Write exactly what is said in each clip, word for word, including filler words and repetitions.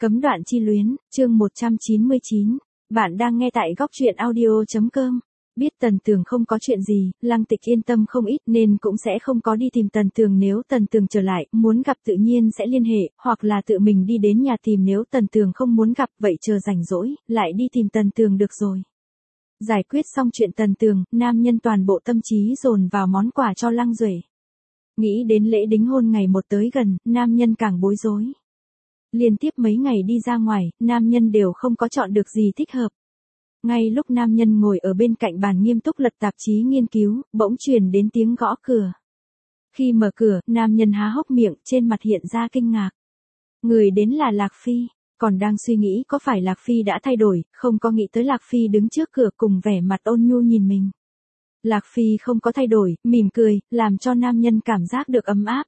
Cấm đoạn chi luyến, chương một trăm chín mươi chín. Bạn đang nghe tại góc truyện audio.com. Biết Tần Tường không có chuyện gì, Lăng Tịch yên tâm không ít nên cũng sẽ không có đi tìm Tần Tường. Nếu Tần Tường trở lại, muốn gặp tự nhiên sẽ liên hệ, hoặc là tự mình đi đến nhà tìm. Nếu Tần Tường không muốn gặp, vậy chờ rảnh rỗi, lại đi tìm Tần Tường được rồi. Giải quyết xong chuyện Tần Tường, nam nhân toàn bộ tâm trí dồn vào món quà cho Lăng Duệ. Nghĩ đến lễ đính hôn ngày một tới gần, nam nhân càng bối rối. Liên tiếp mấy ngày đi ra ngoài, nam nhân đều không có chọn được gì thích hợp. Ngay lúc nam nhân ngồi ở bên cạnh bàn nghiêm túc lật tạp chí nghiên cứu, bỗng truyền đến tiếng gõ cửa. Khi mở cửa, nam nhân há hốc miệng, trên mặt hiện ra kinh ngạc. Người đến là Lạc Phi, còn đang suy nghĩ có phải Lạc Phi đã thay đổi, không có nghĩ tới Lạc Phi đứng trước cửa cùng vẻ mặt ôn nhu nhìn mình. Lạc Phi không có thay đổi, mỉm cười, làm cho nam nhân cảm giác được ấm áp.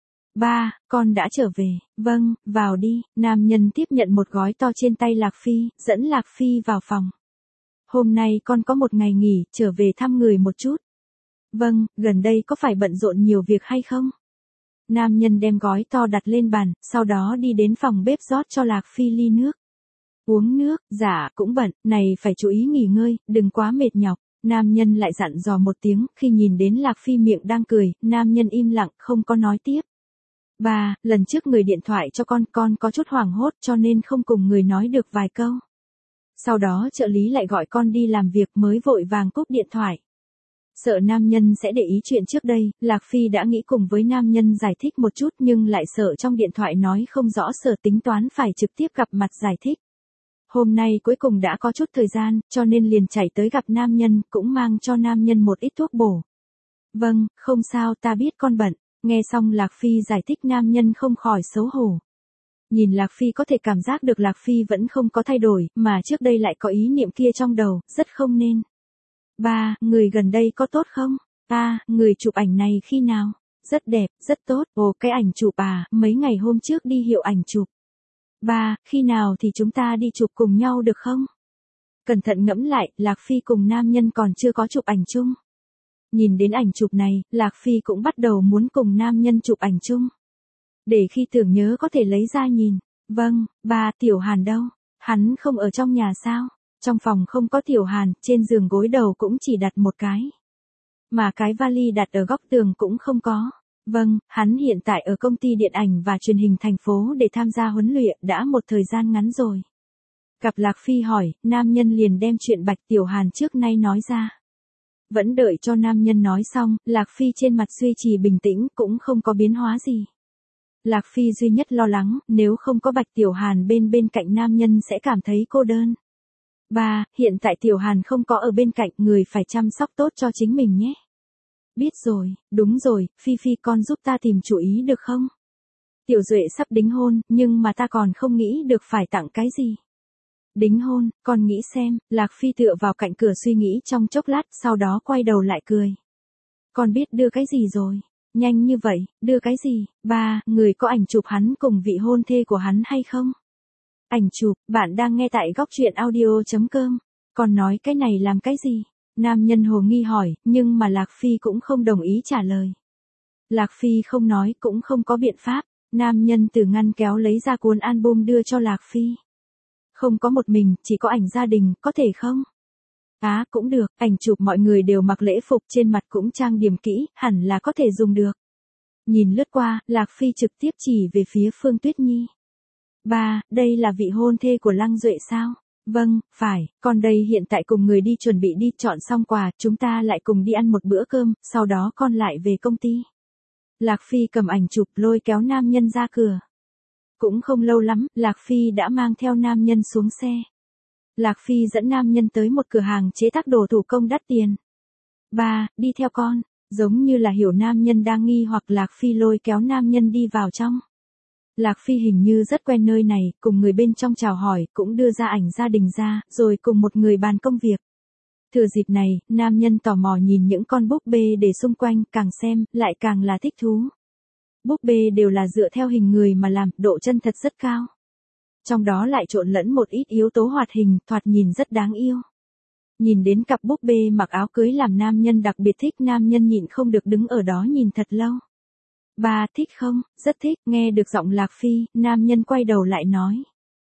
Ba, con đã trở về, vâng, vào đi. Nam nhân tiếp nhận một gói to trên tay Lạc Phi, dẫn Lạc Phi vào phòng. Hôm nay con có một ngày nghỉ, trở về thăm người một chút. Vâng, gần đây có phải bận rộn nhiều việc hay không? Nam nhân đem gói to đặt lên bàn, sau đó đi đến phòng bếp rót cho Lạc Phi ly nước. Uống nước, dạ cũng bận, này phải chú ý nghỉ ngơi, đừng quá mệt nhọc. Nam nhân lại dặn dò một tiếng, khi nhìn đến Lạc Phi miệng đang cười, nam nhân im lặng, không có nói tiếp. Ba, lần trước người điện thoại cho con, con có chút hoảng hốt cho nên không cùng người nói được vài câu. Sau đó trợ lý lại gọi con đi làm việc mới vội vàng cúp điện thoại. Sợ nam nhân sẽ để ý chuyện trước đây, Lạc Phi đã nghĩ cùng với nam nhân giải thích một chút nhưng lại sợ trong điện thoại nói không rõ, sở tính toán phải trực tiếp gặp mặt giải thích. Hôm nay cuối cùng đã có chút thời gian, cho nên liền chạy tới gặp nam nhân, cũng mang cho nam nhân một ít thuốc bổ. Vâng, không sao, ta biết con bận. Nghe xong Lạc Phi giải thích, nam nhân không khỏi xấu hổ. Nhìn Lạc Phi có thể cảm giác được Lạc Phi vẫn không có thay đổi, mà trước đây lại có ý niệm kia trong đầu, rất không nên. Ba, người gần đây có tốt không? À, người chụp ảnh này khi nào? Rất đẹp, rất tốt. Ồ, cái ảnh chụp à, mấy ngày hôm trước đi hiệu ảnh chụp. Ba, khi nào thì chúng ta đi chụp cùng nhau được không? Cẩn thận ngẫm lại, Lạc Phi cùng nam nhân còn chưa có chụp ảnh chung. Nhìn đến ảnh chụp này, Lạc Phi cũng bắt đầu muốn cùng nam nhân chụp ảnh chung. Để khi tưởng nhớ có thể lấy ra nhìn. Vâng, ba, Tiểu Hàn đâu? Hắn không ở trong nhà sao? Trong phòng không có Tiểu Hàn, trên giường gối đầu cũng chỉ đặt một cái. Mà cái vali đặt ở góc tường cũng không có. Vâng, hắn hiện tại ở công ty điện ảnh và truyền hình thành phố để tham gia huấn luyện đã một thời gian ngắn rồi. Gặp Lạc Phi hỏi, nam nhân liền đem chuyện Bạch Tiểu Hàn trước nay nói ra. Vẫn đợi cho nam nhân nói xong, Lạc Phi trên mặt duy trì bình tĩnh, cũng không có biến hóa gì. Lạc Phi duy nhất lo lắng, nếu không có Bạch Tiểu Hàn bên bên cạnh nam nhân sẽ cảm thấy cô đơn. Ba, hiện tại Tiểu Hàn không có ở bên cạnh, người phải chăm sóc tốt cho chính mình nhé. Biết rồi, đúng rồi, Phi Phi con giúp ta tìm chủ ý được không? Tiểu Duệ sắp đính hôn, nhưng mà ta còn không nghĩ được phải tặng cái gì. Đính hôn, con nghĩ xem. Lạc Phi tựa vào cạnh cửa suy nghĩ trong chốc lát, sau đó quay đầu lại cười. Con biết đưa cái gì rồi? Nhanh như vậy, đưa cái gì? Ba, người có ảnh chụp hắn cùng vị hôn thê của hắn hay không? Ảnh chụp, bạn đang nghe tại góc truyện audio.com. Con nói cái này làm cái gì? Nam nhân hồ nghi hỏi, nhưng mà Lạc Phi cũng không đồng ý trả lời. Lạc Phi không nói cũng không có biện pháp. Nam nhân từ ngăn kéo lấy ra cuốn album đưa cho Lạc Phi. Không có một mình, chỉ có ảnh gia đình, có thể không? Á, à, cũng được, ảnh chụp mọi người đều mặc lễ phục, trên mặt cũng trang điểm kỹ, hẳn là có thể dùng được. Nhìn lướt qua, Lạc Phi trực tiếp chỉ về phía Phương Tuyết Nhi. Ba, đây là vị hôn thê của Lăng Duệ sao? Vâng, phải, con đây hiện tại cùng người đi chuẩn bị đi, chọn xong quà, chúng ta lại cùng đi ăn một bữa cơm, sau đó con lại về công ty. Lạc Phi cầm ảnh chụp lôi kéo nam nhân ra cửa. Cũng không lâu lắm, Lạc Phi đã mang theo nam nhân xuống xe. Lạc Phi dẫn nam nhân tới một cửa hàng chế tác đồ thủ công đắt tiền. Ba, đi theo con, giống như là hiểu nam nhân đang nghi hoặc, Lạc Phi lôi kéo nam nhân đi vào trong. Lạc Phi hình như rất quen nơi này, cùng người bên trong chào hỏi, cũng đưa ra ảnh gia đình ra, rồi cùng một người bàn công việc. Thừa dịp này, nam nhân tò mò nhìn những con búp bê để xung quanh, càng xem, lại càng là thích thú. Búp bê đều là dựa theo hình người mà làm, độ chân thật rất cao. Trong đó lại trộn lẫn một ít yếu tố hoạt hình, thoạt nhìn rất đáng yêu. Nhìn đến cặp búp bê mặc áo cưới làm nam nhân đặc biệt thích, nam nhân nhịn không được đứng ở đó nhìn thật lâu. Ba, thích không? Rất thích. Nghe được giọng Lạc Phi, nam nhân quay đầu lại nói.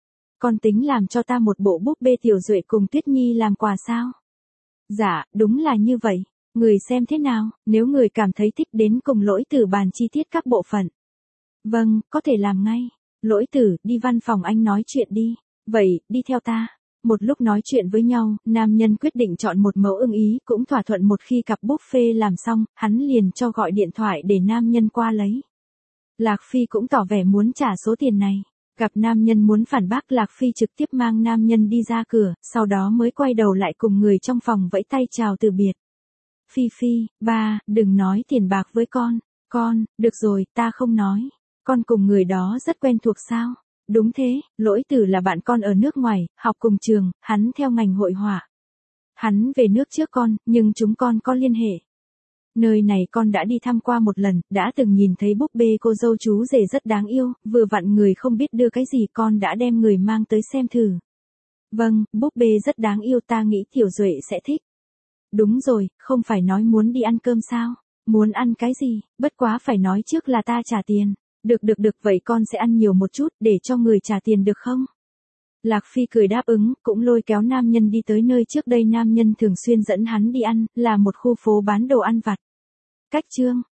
con tính làm cho ta một bộ búp bê Tiểu Duệ cùng Tuyết Nhi làm quà sao? Dạ, đúng là như vậy. Người xem thế nào, nếu người cảm thấy thích đến cùng Lỗi Tử bàn chi tiết các bộ phận. Vâng, có thể làm ngay. Lỗi Tử, đi văn phòng anh nói chuyện đi. Vậy, đi theo ta. Một lúc nói chuyện với nhau, nam nhân quyết định chọn một mẫu ưng ý, cũng thỏa thuận một khi cặp buffet làm xong, hắn liền cho gọi điện thoại để nam nhân qua lấy. Lạc Phi cũng tỏ vẻ muốn trả số tiền này. Gặp nam nhân muốn phản bác, Lạc Phi trực tiếp mang nam nhân đi ra cửa, sau đó mới quay đầu lại cùng người trong phòng vẫy tay chào từ biệt. Phi Phi, ba, đừng nói tiền bạc với con. Con, được rồi, ta không nói. Con cùng người đó rất quen thuộc sao? Đúng thế, Lỗi Tử là bạn con ở nước ngoài, học cùng trường, hắn theo ngành hội họa. Hắn về nước trước con, nhưng chúng con có liên hệ. Nơi này con đã đi thăm qua một lần, đã từng nhìn thấy búp bê cô dâu chú rể rất đáng yêu, vừa vặn người không biết đưa cái gì con đã đem người mang tới xem thử. Vâng, búp bê rất đáng yêu, ta nghĩ Tiểu Duệ sẽ thích. Đúng rồi, không phải nói muốn đi ăn cơm sao? Muốn ăn cái gì, bất quá phải nói trước là ta trả tiền. Được được được, vậy con sẽ ăn nhiều một chút, để cho người trả tiền được không? Lạc Phi cười đáp ứng, cũng lôi kéo nam nhân đi tới nơi trước đây nam nhân thường xuyên dẫn hắn đi ăn, là một khu phố bán đồ ăn vặt. Cách chương